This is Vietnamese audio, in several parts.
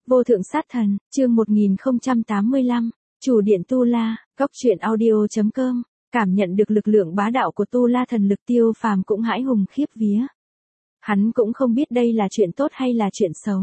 Vô thượng sát thần, chương 1085, chủ điện Tu La, góc truyện audio.com, cảm nhận được lực lượng bá đạo của Tu La thần lực Tiêu Phàm cũng hãi hùng khiếp vía. Hắn cũng không biết đây là chuyện tốt hay là chuyện xấu.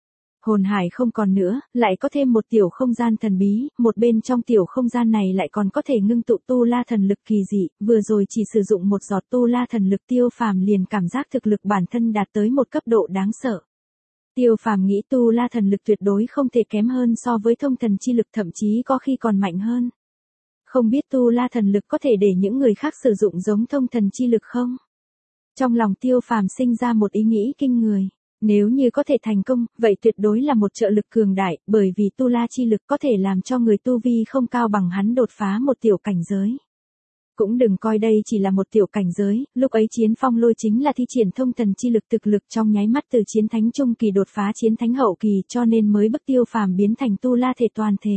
Hồn hải không còn nữa, lại có thêm một tiểu không gian thần bí, một bên trong tiểu không gian này lại còn có thể ngưng tụ Tu La thần lực kỳ dị, vừa rồi chỉ sử dụng một giọt Tu La thần lực Tiêu Phàm liền cảm giác thực lực bản thân đạt tới một cấp độ đáng sợ. Tiêu Phàm nghĩ Tu La thần lực tuyệt đối không thể kém hơn so với thông thần chi lực, thậm chí có khi còn mạnh hơn. Không biết Tu La thần lực có thể để những người khác sử dụng giống thông thần chi lực không? Trong lòng Tiêu Phàm sinh ra một ý nghĩ kinh người. Nếu như có thể thành công, vậy tuyệt đối là một trợ lực cường đại, bởi vì Tu La chi lực có thể làm cho người tu vi không cao bằng hắn đột phá một tiểu cảnh giới. Cũng đừng coi đây chỉ là một tiểu cảnh giới, lúc ấy Chiến Phong Lôi chính là thi triển thông thần chi lực, thực lực trong nháy mắt từ chiến thánh trung kỳ đột phá chiến thánh hậu kỳ, cho nên mới bức Tiêu Phàm biến thành Tu La thể toàn thể.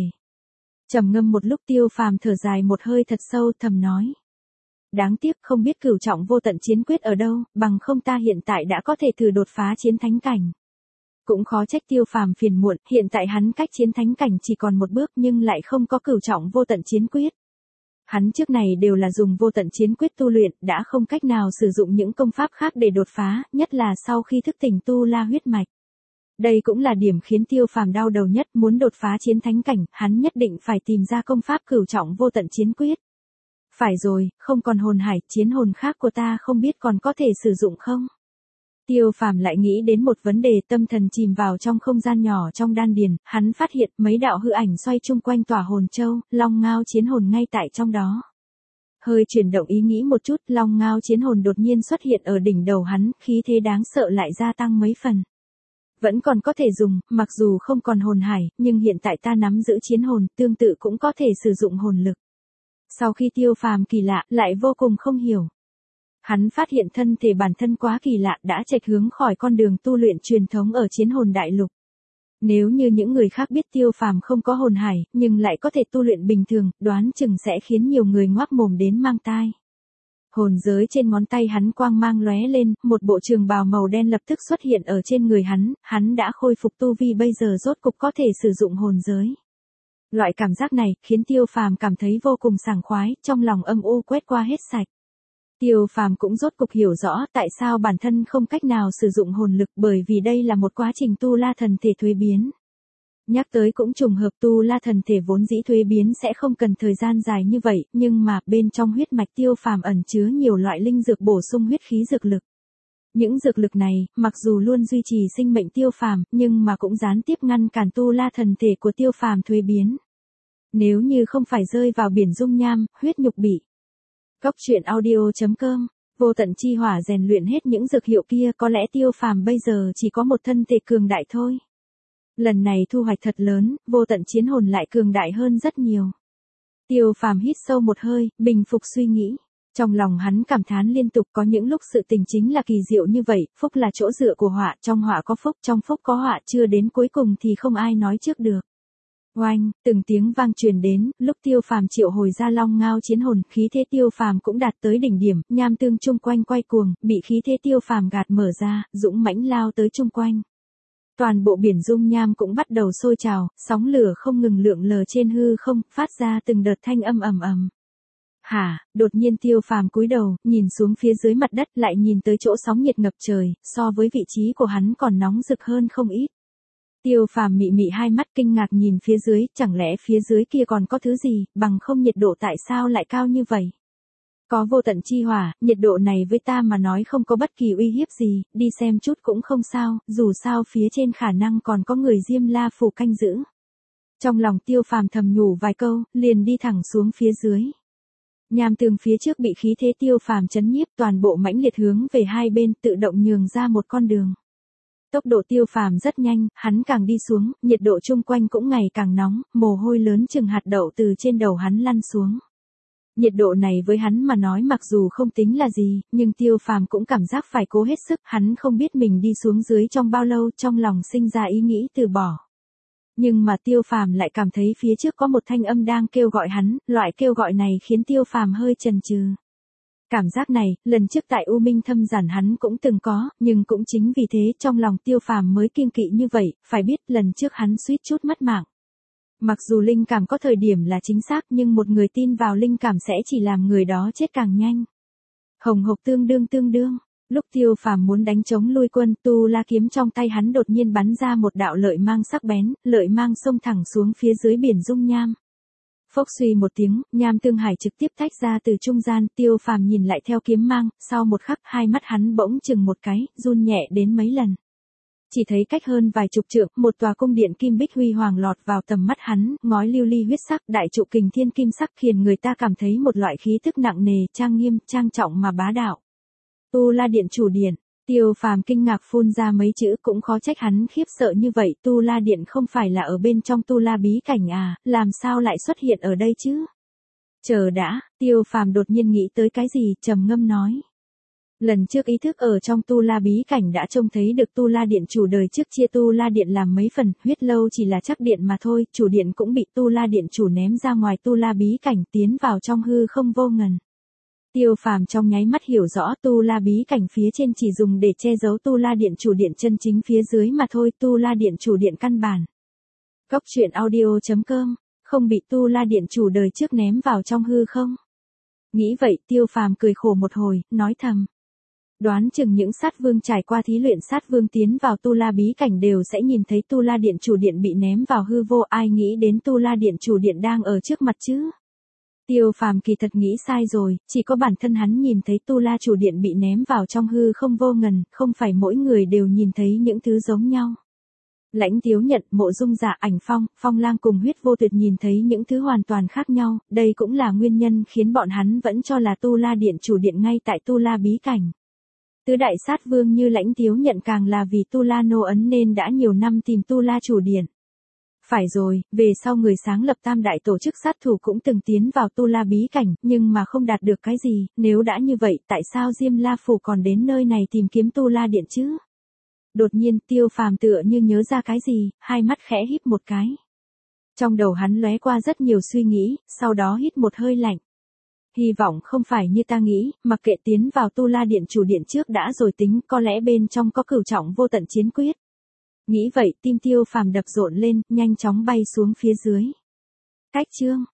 Trầm ngâm một lúc, Tiêu Phàm thở dài một hơi thật sâu, thầm nói: đáng tiếc không biết cửu trọng vô tận chiến quyết ở đâu, bằng không ta hiện tại đã có thể thử đột phá chiến thánh cảnh. Cũng khó trách Tiêu Phàm phiền muộn, hiện tại hắn cách chiến thánh cảnh chỉ còn một bước nhưng lại không có cửu trọng vô tận chiến quyết. Hắn trước này đều là dùng vô tận chiến quyết tu luyện, đã không cách nào sử dụng những công pháp khác để đột phá, nhất là sau khi thức tỉnh Tu La huyết mạch. Đây cũng là điểm khiến Tiêu Phàm đau đầu nhất, muốn đột phá chiến thánh cảnh, hắn nhất định phải tìm ra công pháp cửu trọng vô tận chiến quyết. Phải rồi, không còn hồn hải, chiến hồn khác của ta không biết còn có thể sử dụng không? Tiêu Phàm lại nghĩ đến một vấn đề, tâm thần chìm vào trong không gian nhỏ trong đan điền, hắn phát hiện mấy đạo hư ảnh xoay chung quanh tỏa hồn châu, Long Ngao chiến hồn ngay tại trong đó. Hơi chuyển động ý nghĩ một chút, Long Ngao chiến hồn đột nhiên xuất hiện ở đỉnh đầu hắn, khí thế đáng sợ lại gia tăng mấy phần. Vẫn còn có thể dùng, mặc dù không còn hồn hải, nhưng hiện tại ta nắm giữ chiến hồn, tương tự cũng có thể sử dụng hồn lực. Sau khi Tiêu Phàm kỳ lạ, lại vô cùng không hiểu. Hắn phát hiện thân thể bản thân quá kỳ lạ, đã chệch hướng khỏi con đường tu luyện truyền thống ở chiến hồn đại lục. Nếu như những người khác biết Tiêu Phàm không có hồn hải, nhưng lại có thể tu luyện bình thường, đoán chừng sẽ khiến nhiều người ngoác mồm đến mang tai. Hồn giới trên ngón tay hắn quang mang lóe lên, một bộ trường bào màu đen lập tức xuất hiện ở trên người hắn đã khôi phục tu vi, bây giờ rốt cục có thể sử dụng hồn giới. Loại cảm giác này khiến Tiêu Phàm cảm thấy vô cùng sảng khoái, trong lòng âm u quét qua hết sạch. Tiêu Phàm cũng rốt cục hiểu rõ tại sao bản thân không cách nào sử dụng hồn lực, bởi vì đây là một quá trình Tu La thần thể thuế biến. Nhắc tới cũng trùng hợp, Tu La thần thể vốn dĩ thuế biến sẽ không cần thời gian dài như vậy, nhưng mà bên trong huyết mạch Tiêu Phàm ẩn chứa nhiều loại linh dược bổ sung huyết khí dược lực. Những dược lực này, mặc dù luôn duy trì sinh mệnh Tiêu Phàm, nhưng mà cũng gián tiếp ngăn cản Tu La thần thể của Tiêu Phàm thuế biến. Nếu như không phải rơi vào biển dung nham, huyết nhục bị. Góc truyện audio.com, vô tận chi hỏa rèn luyện hết những dược hiệu kia, có lẽ Tiêu Phàm bây giờ chỉ có một thân thể cường đại thôi. Lần này thu hoạch thật lớn, vô tận chiến hồn lại cường đại hơn rất nhiều. Tiêu Phàm hít sâu một hơi, bình phục suy nghĩ. Trong lòng hắn cảm thán liên tục, có những lúc sự tình chính là kỳ diệu như vậy, phúc là chỗ dựa của họa, trong họa có phúc, trong phúc có họa, chưa đến cuối cùng thì không ai nói trước được. Oanh, từng tiếng vang truyền đến, lúc Tiêu Phàm triệu hồi ra Long Ngao chiến hồn, khí thế Tiêu Phàm cũng đạt tới đỉnh điểm, nham tương chung quanh quay cuồng, bị khí thế Tiêu Phàm gạt mở ra, dũng mãnh lao tới chung quanh. Toàn bộ biển dung nham cũng bắt đầu sôi trào, sóng lửa không ngừng lượn lờ trên hư không, phát ra từng đợt thanh âm ầm ầm. Hả, đột nhiên Tiêu Phàm cúi đầu, nhìn xuống phía dưới mặt đất, lại nhìn tới chỗ sóng nhiệt ngập trời, so với vị trí của hắn còn nóng rực hơn không ít. Tiêu Phàm mị mị hai mắt kinh ngạc nhìn phía dưới, chẳng lẽ phía dưới kia còn có thứ gì, bằng không nhiệt độ tại sao lại cao như vậy? Có vô tận chi hỏa, nhiệt độ này với ta mà nói không có bất kỳ uy hiếp gì, đi xem chút cũng không sao, dù sao phía trên khả năng còn có người Diêm La phủ canh giữ. Trong lòng Tiêu Phàm thầm nhủ vài câu, liền đi thẳng xuống phía dưới. Nham tường phía trước bị khí thế Tiêu Phàm chấn nhiếp, toàn bộ mãnh liệt hướng về hai bên, tự động nhường ra một con đường. Tốc độ Tiêu Phàm rất nhanh, hắn càng đi xuống, nhiệt độ chung quanh cũng ngày càng nóng, mồ hôi lớn chừng hạt đậu từ trên đầu hắn lăn xuống. Nhiệt độ này với hắn mà nói mặc dù không tính là gì, nhưng Tiêu Phàm cũng cảm giác phải cố hết sức, hắn không biết mình đi xuống dưới trong bao lâu, trong lòng sinh ra ý nghĩ từ bỏ. Nhưng mà Tiêu Phàm lại cảm thấy phía trước có một thanh âm đang kêu gọi hắn, loại kêu gọi này khiến Tiêu Phàm hơi chần chừ. Cảm giác này, lần trước tại U Minh Thâm Giản hắn cũng từng có, nhưng cũng chính vì thế trong lòng Tiêu Phàm mới kiêng kỵ như vậy, phải biết lần trước hắn suýt chút mất mạng. Mặc dù linh cảm có thời điểm là chính xác nhưng một người tin vào linh cảm sẽ chỉ làm người đó chết càng nhanh. Hồng hộc tương đương. Lúc Tiêu Phàm muốn đánh chống lui quân, tu la kiếm trong tay hắn đột nhiên bắn ra một đạo lợi mang sắc bén, lợi mang xông thẳng xuống phía dưới biển dung nham. Phốc suy một tiếng, nham tương hải trực tiếp tách ra từ trung gian, Tiêu Phàm nhìn lại theo kiếm mang, sau một khắc hai mắt hắn bỗng chừng một cái, run nhẹ đến mấy lần. Chỉ thấy cách hơn vài chục trượng, một tòa cung điện kim bích huy hoàng lọt vào tầm mắt hắn, ngói lưu ly huyết sắc, đại trụ kình thiên kim sắc khiến người ta cảm thấy một loại khí tức nặng nề, trang nghiêm, trang trọng mà bá đạo. Tu La Điện chủ điện, Tiêu Phàm kinh ngạc phun ra mấy chữ, cũng khó trách hắn khiếp sợ như vậy, Tu La Điện không phải là ở bên trong Tu La bí cảnh à, làm sao lại xuất hiện ở đây chứ? Chờ đã, Tiêu Phàm đột nhiên nghĩ tới cái gì, trầm ngâm nói. Lần trước ý thức ở trong Tu La bí cảnh đã trông thấy được Tu La Điện chủ đời trước chia Tu La Điện làm mấy phần, huyết lâu chỉ là chắc điện mà thôi, chủ điện cũng bị Tu La Điện chủ ném ra ngoài Tu La bí cảnh tiến vào trong hư không vô ngần. Tiêu Phàm trong nháy mắt hiểu rõ Tu La bí cảnh phía trên chỉ dùng để che giấu Tu La Điện chủ điện chân chính phía dưới mà thôi, Tu La Điện chủ điện căn bản. Góc truyện audio.com, không bị Tu La Điện chủ đời trước ném vào trong hư không? Nghĩ vậy Tiêu Phàm cười khổ một hồi, nói thầm. Đoán chừng những sát vương trải qua thí luyện sát vương tiến vào Tu La bí cảnh đều sẽ nhìn thấy Tu La Điện chủ điện bị ném vào hư vô, ai nghĩ đến Tu La Điện chủ điện đang ở trước mặt chứ? Tiêu Phàm kỳ thật nghĩ sai rồi, chỉ có bản thân hắn nhìn thấy Tu La chủ điện bị ném vào trong hư không vô ngần, không phải mỗi người đều nhìn thấy những thứ giống nhau. Lãnh Tiếu Nhận, Mộ Dung Dạ, Ảnh Phong, Phong Lang cùng Huyết Vô Tuyệt nhìn thấy những thứ hoàn toàn khác nhau, đây cũng là nguyên nhân khiến bọn hắn vẫn cho là Tu La Điện chủ điện ngay tại Tu La bí cảnh. Tứ đại sát vương như Lãnh Tiếu Nhận càng là vì Tu La nô ấn nên đã nhiều năm tìm Tu La chủ điện. Phải rồi, về sau người sáng lập tam đại tổ chức sát thủ cũng từng tiến vào Tu La bí cảnh, nhưng mà không đạt được cái gì, nếu đã như vậy tại sao Diêm La Phủ còn đến nơi này tìm kiếm Tu La điện chứ? Đột nhiên Tiêu Phàm tựa như nhớ ra cái gì, hai mắt khẽ híp một cái. Trong đầu hắn lóe qua rất nhiều suy nghĩ, sau đó hít một hơi lạnh. Hy vọng không phải như ta nghĩ, mặc kệ tiến vào Tu La điện chủ điện trước đã rồi tính, có lẽ bên trong có cửu trọng vô tận chiến quyết. Nghĩ vậy tim Tiêu Phàm đập rộn lên, nhanh chóng bay xuống phía dưới. Cách chương